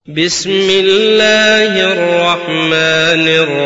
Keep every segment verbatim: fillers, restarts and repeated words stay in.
بسم الله الرحمن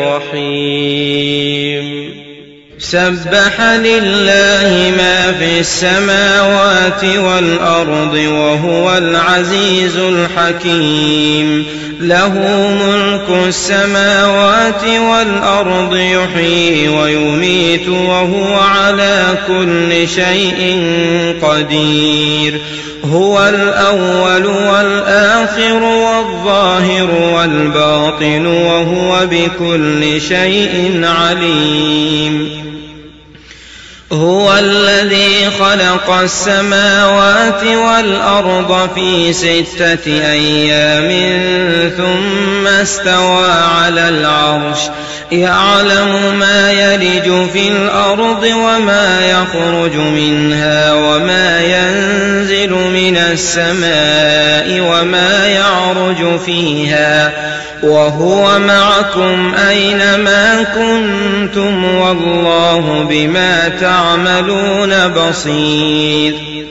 الرحيم سبح لله ما في السماوات والأرض وهو العزيز الحكيم له ملك السماوات والأرض يحيي ويميت وهو على كل شيء قدير هو الأول والآخر والظاهر والباطن وهو بكل شيء عليم هو الذي خلق السماوات والأرض في ستة أيام ثم استوى على العرش يعلم ما يلج في الأرض وما يخرج منها وما ينزل من السماء وما يعرج فيها وهو معكم أينما كنتم والله بما تعملون بصير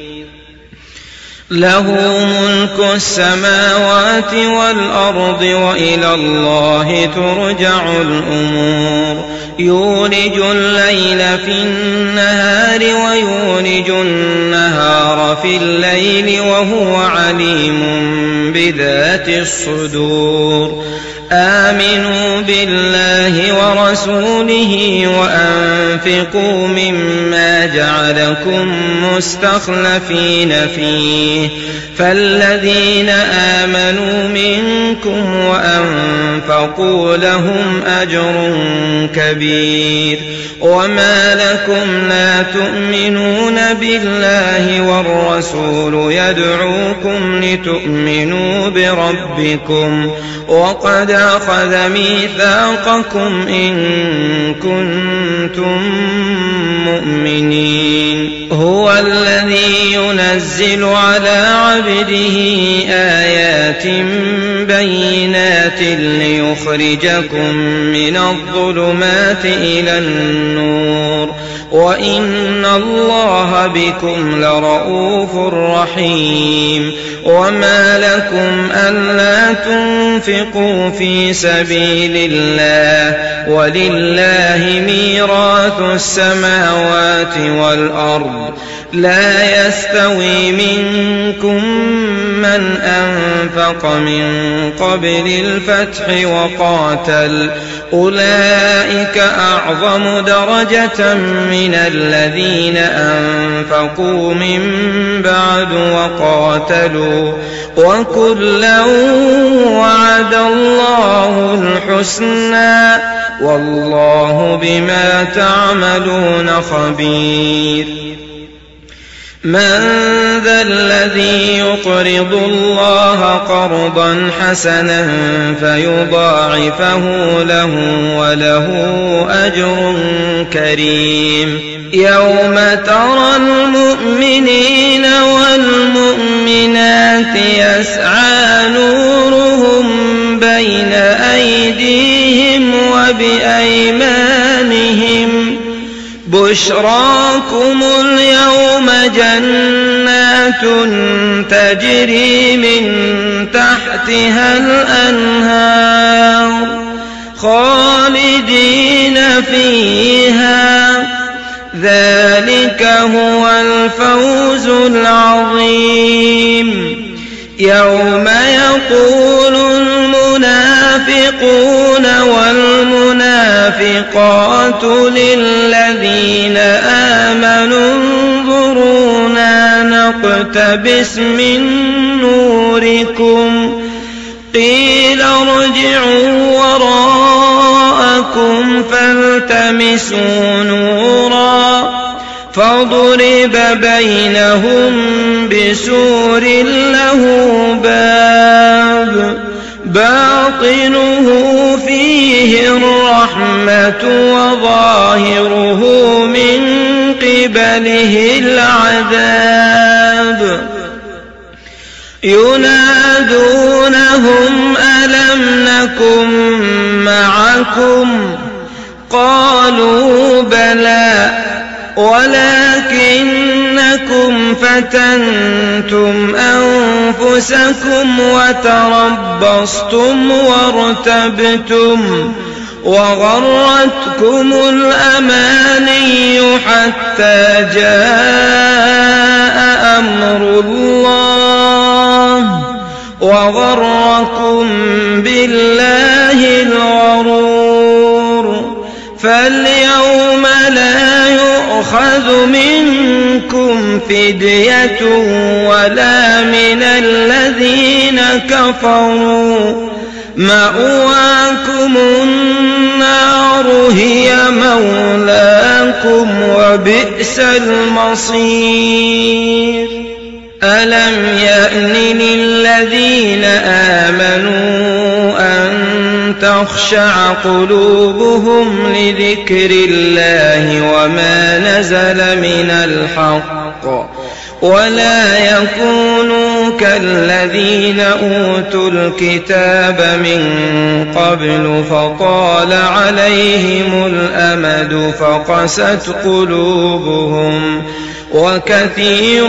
له ملك السماوات والأرض وإلى الله ترجع الأمور يولج الليل في النهار ويولج النهار في الليل وهو عليم بذات الصدور آمنوا بالله ورسوله وأنفقوا مما جعلكم مستخلفين فيه فالذين آمنوا منكم وأنفقوا لهم أجر كبير وما لكم لا تؤمنون بالله والرسول يدعوكم لتؤمنوا بربكم وقد أخذ ميثاقكم إن كنتم مؤمنين هو الذي ينزل على عبده آيات بينات ليخرجكم من الظلمات إلى النور وإن الله بكم لرؤوف رحيم وما لكم ألا تنفقوا في سبيل الله ولله ميراث السماوات والأرض لا يستوي منكم من أنفق من قبل الفتح وقاتل أولئك أعظم درجة من الذين أنفقوا من بعد وقاتلوا وكلا وعد الله الحسنى والله بما تعملون خبير من ذا الذي يقرض الله قرضا حسنا فيضاعفه له وله أجر كريم يوم ترى المؤمنين والمؤمنات يسعى نورهم بين أيديهم وبأيمانهم بشراكم اليوم جنات تجري من تحتها الأنهار خالدين فيها ذلك هو الفوز العظيم يوم يقول المنافقون والمنافقات للذين آمنوا انظرونا نقتبس من نوركم قيل ارجعوا وراءكم فالتمسوا نورا فضرب بينهم بسور له باب باطنه فيه الرحمة وظاهره من قبله العذاب ينادونهم ألم نكن معكم قالوا بلى ولكنكم أنكم فتنتم أنفسكم وتربصتم وارتبتم وغرتكم الأماني حتى جاء أمر الله وغركم بالله الغرور فاليوم لا يؤخذ منكم فدية ولا من الذين كفروا مأواكم النار هي مولاكم وبئس المصير ألم يأن للذين آمنوا أن تخشع قلوبهم لذكر الله وما نزل من الحق ولا يكونوا كالذين أوتوا الكتاب من قبل فطال عليهم الأمد فقست قلوبهم وكثير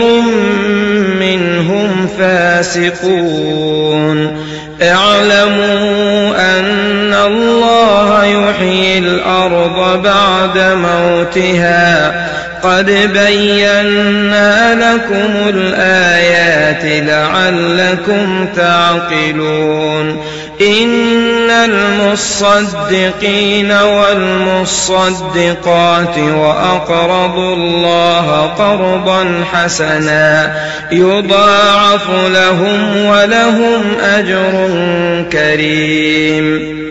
منهم فاسقون اعلموا أن الله يحيي الأرض بعد موتها قد بينا لكم الآيات لعلكم تعقلون إن المصدقين والمصدقات وأقرضوا الله قرضا حسنا يضاعف لهم ولهم أجر كريم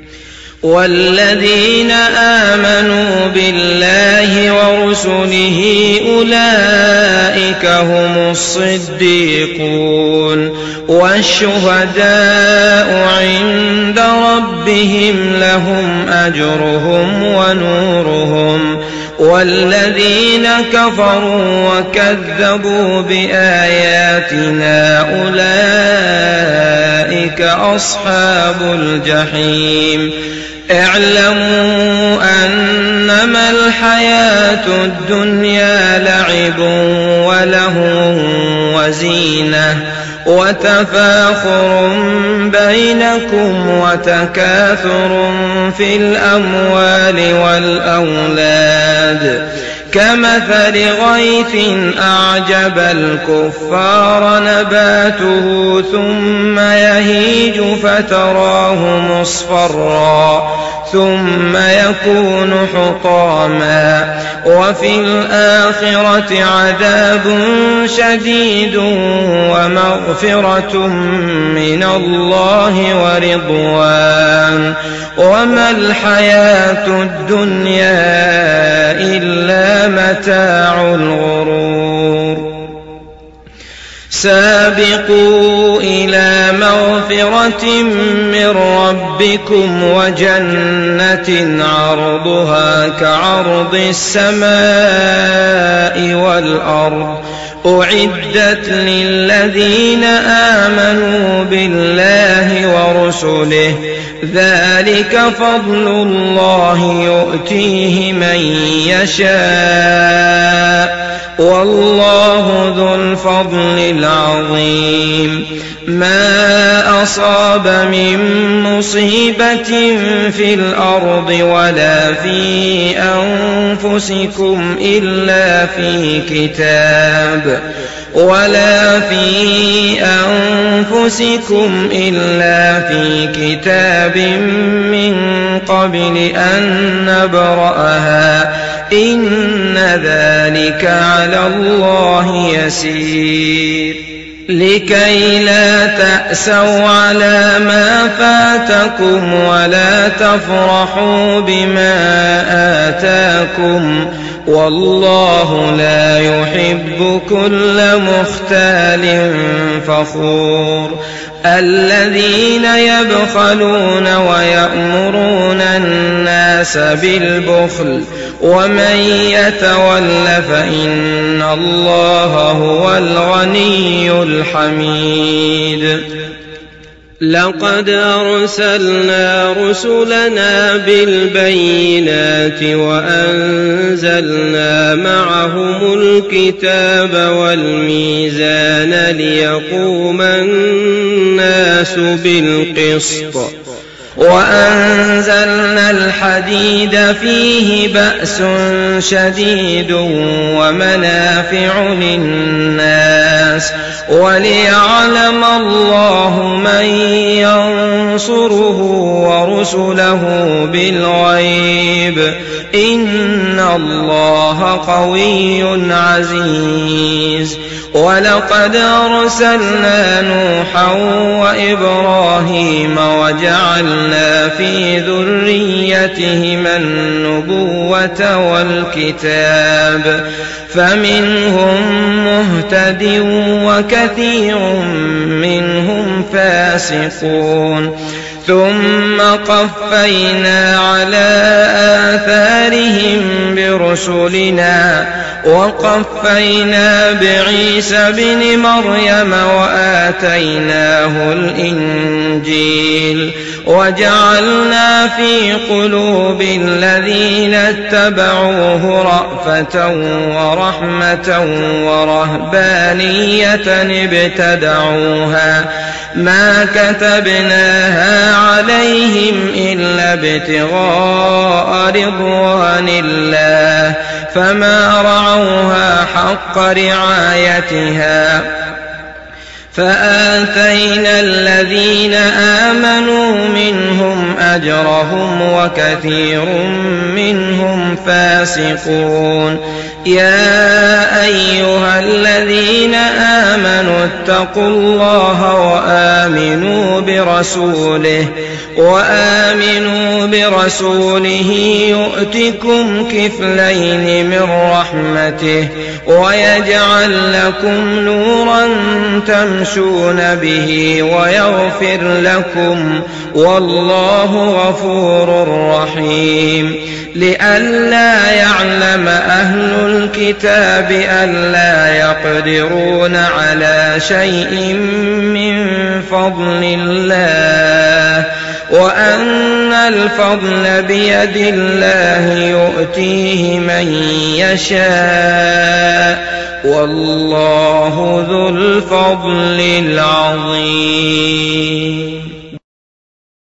والذين آمنوا بالله ورسله أولئك هم الصديقون والشهداء عند ربهم لهم أجرهم ونورهم والذين كفروا وكذبوا بآياتنا أولئك أصحاب الجحيم اعلموا أنما الحياة الدنيا لعب ولهو وزينة وتفاخر بينكم وتكاثر في الأموال والأولاد كمثل غيث أعجب الكفار نباته ثم يهيج فتراه مصفرا ثم يكون حطاما وفي الآخرة عذاب شديد ومغفرة من الله ورضوان وما الحياة الدنيا إلا متاع الغرور سابقوا إلى مغفرة من ربكم وجنة عرضها كعرض السماء والأرض أعدت للذين آمنوا بالله ورسله ذلك فضل الله يؤتيه من يشاء والله ذو الفضل العظيم ما أصاب من مصيبة في الأرض ولا في أنفسكم إلا في كتاب ولا في أنفسكم إلا في كتاب من قبل أن نبرأها إن ذلك على الله يسير لكي لا تأسوا على ما فاتكم ولا تفرحوا بما آتاكم والله لا يحب كل مختال فخور الذين يبخلون ويأمرون الناس بالبخل ومن يتول فإن الله هو الغني الحميد لقد أرسلنا رسلنا بالبينات وأنزلنا معهم الكتاب والميزان ليقوم الناس بالقسط وأنزلنا الحديد فيه بأس شديد ومنافع للناس وليعلم الله من ينصره ورسله بالغيب إن الله قوي عزيز. ولقد أرسلنا نوحا وإبراهيم وجعلنا في ذريتهما النبوة والكتاب فمنهم مهتد وكثير منهم فاسقون ثم قفينا على آثارهم برسلنا وقفينا بعيسى بن مريم وآتيناه الإنجيل وجعلنا في قلوب الذين اتبعوه رأفة ورحمة ورهبانية ابتدعوها ما كتبناها عليهم إلا ابتغاء رضوان الله فما رعوها حق رعايتها فآتينا الذين آمنوا منهم أجرهم وكثير منهم فاسقون. يا أيها الذين آمنوا اتقوا الله وآمنوا برسوله وآمنوا برسوله يؤتكم كفلين من رحمته ويجعل لكم نورا تمشون به ويغفر لكم والله غفور رحيم. لئلا يعلم أهل الكتاب ألا يقدرون على شيء من فضل الله وأن الفضل بيد الله يؤتيه من يشاء والله ذو الفضل العظيم.